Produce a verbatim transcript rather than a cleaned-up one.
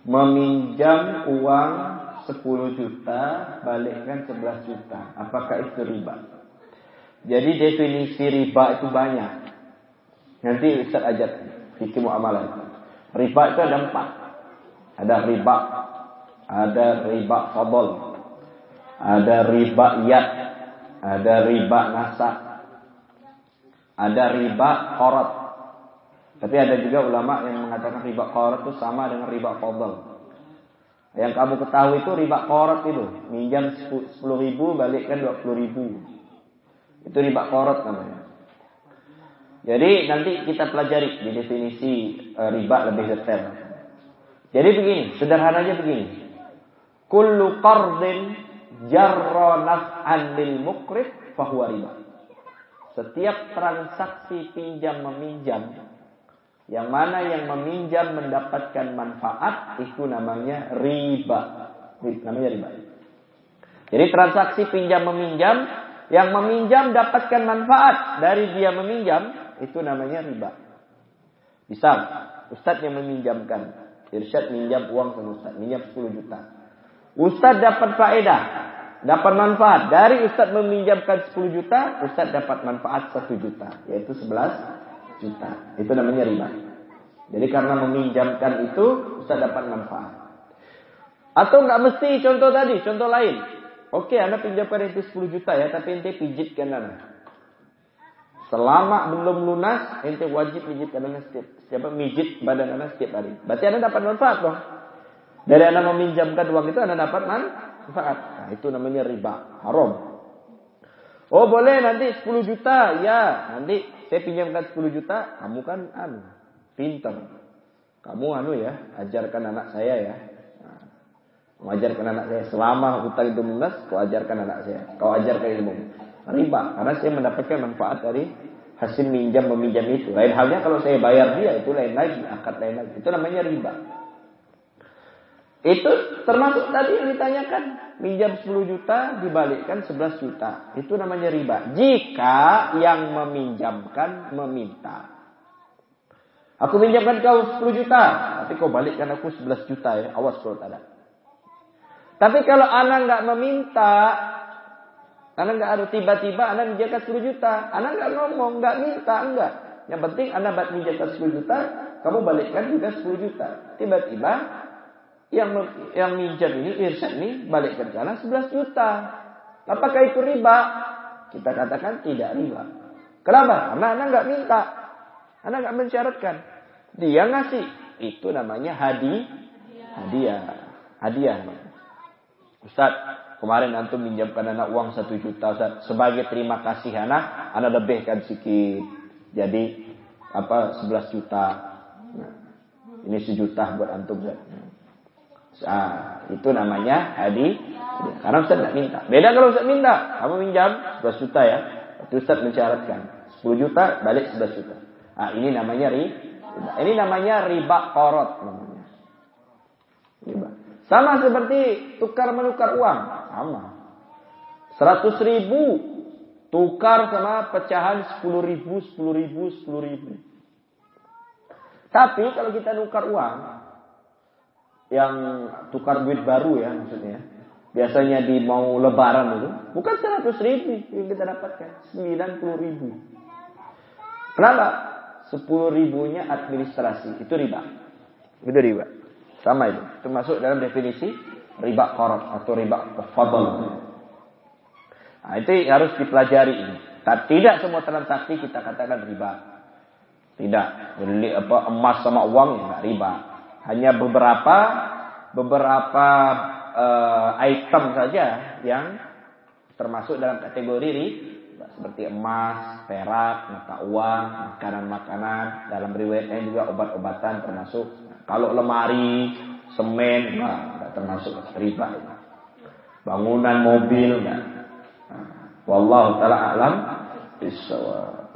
meminjam uang sepuluh juta, balikkan sebelas juta. Apakah itu riba? Jadi definisi riba itu banyak. Nanti Ustaz ajar fikih muamalah. Riba itu ada empat. Ada riba, ada riba fadl, ada riba yad, ada riba nasa, ada riba qarat. Tapi ada juga ulama yang mengatakan riba qarat itu sama dengan riba fadl. Yang kamu ketahui itu riba qarat itu, minjam sepuluh ribu balikkan dua puluh ribu. Itu riba qarat namanya. Jadi nanti kita pelajari di definisi e, riba lebih detail. Jadi begini, sederhananya begini. Kullu qardin jarra naf'an lil muqrid fahuwa riba. Setiap transaksi pinjam meminjam yang mana yang meminjam mendapatkan manfaat itu namanya riba. Namanya riba. Jadi transaksi pinjam meminjam yang meminjam dapatkan manfaat dari dia meminjam itu namanya riba. Misal Ustadz yang meminjamkan, Irsyad minjam uang sama Ustadz, minjam sepuluh juta. Ustadz dapat faedah, dapat manfaat dari Ustadz meminjamkan sepuluh juta, Ustadz dapat manfaat satu juta, yaitu sebelas juta. Itu namanya riba. Jadi karena meminjamkan itu Ustaz dapat manfaat. Atau enggak mesti contoh tadi, contoh lain. Oke, Anda pinjamkan ente sepuluh juta ya, tapi ente pijitkan Anda. Selama belum lunas, ente wajib pijitkan Anda setiap setiap mijit badan Anda setiap hari. Berarti Anda dapat manfaat dong. Dari Anda meminjamkan uang itu Anda dapat manfaat. Nah, itu namanya riba, haram. Oh boleh nanti sepuluh juta, ya nanti saya pinjamkan sepuluh juta, kamu kan anu, pintar. Kamu anu ya, ajarkan anak saya ya. Nah, mengajarkan anak saya selama hutang itu lunas, kau ajarkan anak saya. Kau ajarkan ilmu. Riba, karena saya mendapatkan manfaat dari hasil minjam meminjam itu. Lain halnya kalau saya bayar dia, itu lain lagi, akad lain lagi. Itu namanya riba. Itu termasuk tadi yang ditanyakan, minjam sepuluh juta dibalikkan sebelas juta. Itu namanya riba. Jika yang meminjamkan meminta. Aku minjamkan kau sepuluh juta, tapi kau balikkan aku sebelas juta ya. Awas kalau tak ada. Tapi kalau anak enggak meminta, anak enggak ada tiba-tiba anak minjamkan sepuluh juta, anak enggak ngomong, enggak minta, enggak. Yang penting anak minjamkan sepuluh juta, kamu balikkan juga sepuluh juta. Tiba-tiba yang yang minjam ini, Irsyad ini balikkan sana sebelas juta. Apakah itu riba? Kita katakan tidak riba. Kenapa? Karena anak enggak minta. Anak enggak mensyaratkan. Dia ngasih. Itu namanya hadi, hadiah. Hadiah. Ustaz, kemarin antum minjamkan anak uang satu juta, Ustaz. Sebagai terima kasih anak, anak lebihkan sedikit. Jadi apa sebelas juta. Nah, ini sejuta buat antum, Ustaz. Nah, itu namanya hadi. Karena Ustaz tidak minta. Beda kalau Ustaz minta. Kamu minjam sebelas juta ya. Itu Ustaz mensyaratkan sepuluh juta balik sebelas juta. Nah, ini namanya riba. Ini namanya riba qarat namanya. Riba. Sama seperti tukar menukar uang. Sama. Seratus ribu tukar sama pecahan sepuluh ribu, sepuluh ribu, sepuluh ribu. Tapi kalau kita nukar uang, yang tukar duit baru ya maksudnya, biasanya di mau lebaran itu, bukan seratus ribu yang kita dapatkan, sembilan puluh ribu. Kenapa? Sepuluh ribunya administrasi, itu riba. Itu riba. Sama itu. Itu masuk dalam definisi riba qarat atau riba fadl. Nah, itu harus dipelajari ini. Tidak semua transaksi kita katakan riba. Tidak. Beli apa emas sama uang ya enggak riba. Hanya beberapa beberapa uh, item saja yang termasuk dalam kategori riba. Seperti emas, perak, mata uang, makanan-makanan. Dalam riwayatnya juga obat-obatan termasuk. Kalau lemari, semen, enggak, enggak termasuk riba. Bangunan mobil, enggak. Wallahu ta'ala a'lam bishawab.